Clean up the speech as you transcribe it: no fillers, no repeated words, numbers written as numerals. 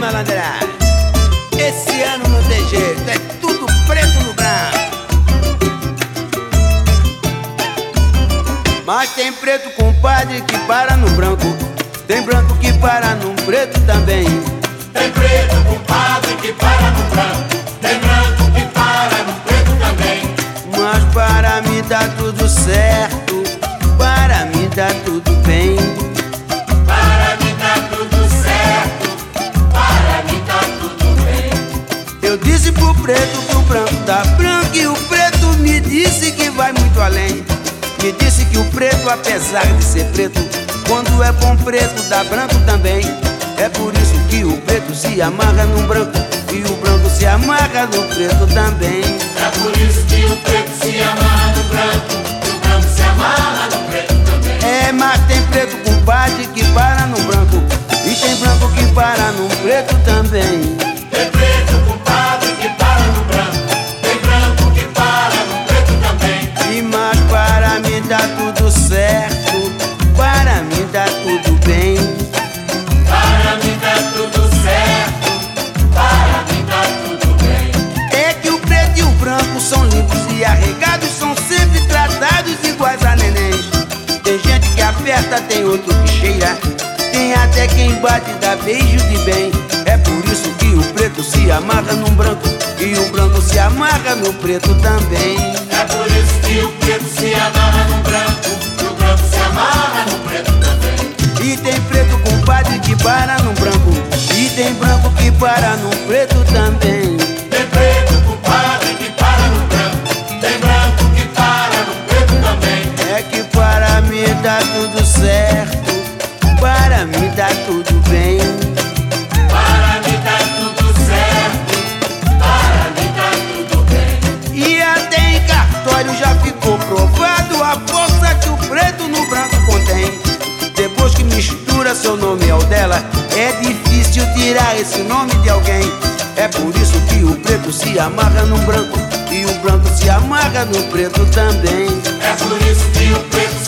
malandragem. Esse ano não tem jeito, é tudo preto no branco. Mas tem preto, compadre, que para no branco. Tem branco que para no preto também. Tem preto, compadre, que para no branco. Tem branco que para no preto também. Mas para mim tá tudo certo, para mim tá tudo bem. Para mim tá tudo certo, para mim tá tudo bem. Eu disse pro preto que o branco tá branco e o preto me disse que vai muito além. Me disse que o preto, apesar de ser preto, quando é bom preto dá branco também. É por isso que o preto se amarra no branco e o branco se amarra no preto também. É por isso que o preto se amarra no branco e o branco se amarra no preto também. É, mas tem preto, compadre, que para no branco e tem branco que para no preto também. Tem preto, compadre, que para no branco. Tem branco que para no preto também. E mas para mim tá tudo certo, para mim tá tudo bem. Para mim tá tudo certo, para mim tá tudo bem. É que o preto e o branco são limpos e arregados, são sempre tratados iguais a nenéns. Tem gente que aperta, tem outro que cheira, tem até quem bate e dá beijo de bem. É por isso que o preto se amarra no branco e o branco se amarra no preto também. É por isso que o preto se amarra no branco e o branco se amarra no preto também. E tem preto, compadre, que para no branco e tem branco que para no preto também. Tem preto, compadre, que para no branco. Tem branco que para no preto também. É que para mim tá tudo certo, para mim tá tudo bem. Para mim tá tudo certo, para mim tá tudo bem. E até em cartório já ficou provado a força que o preto no branco contém. Depois que mistura seu nome ao dela, é difícil tirar esse nome de alguém. É por isso que o preto se amarra no branco e o branco se amarra no preto também. É por isso que o preto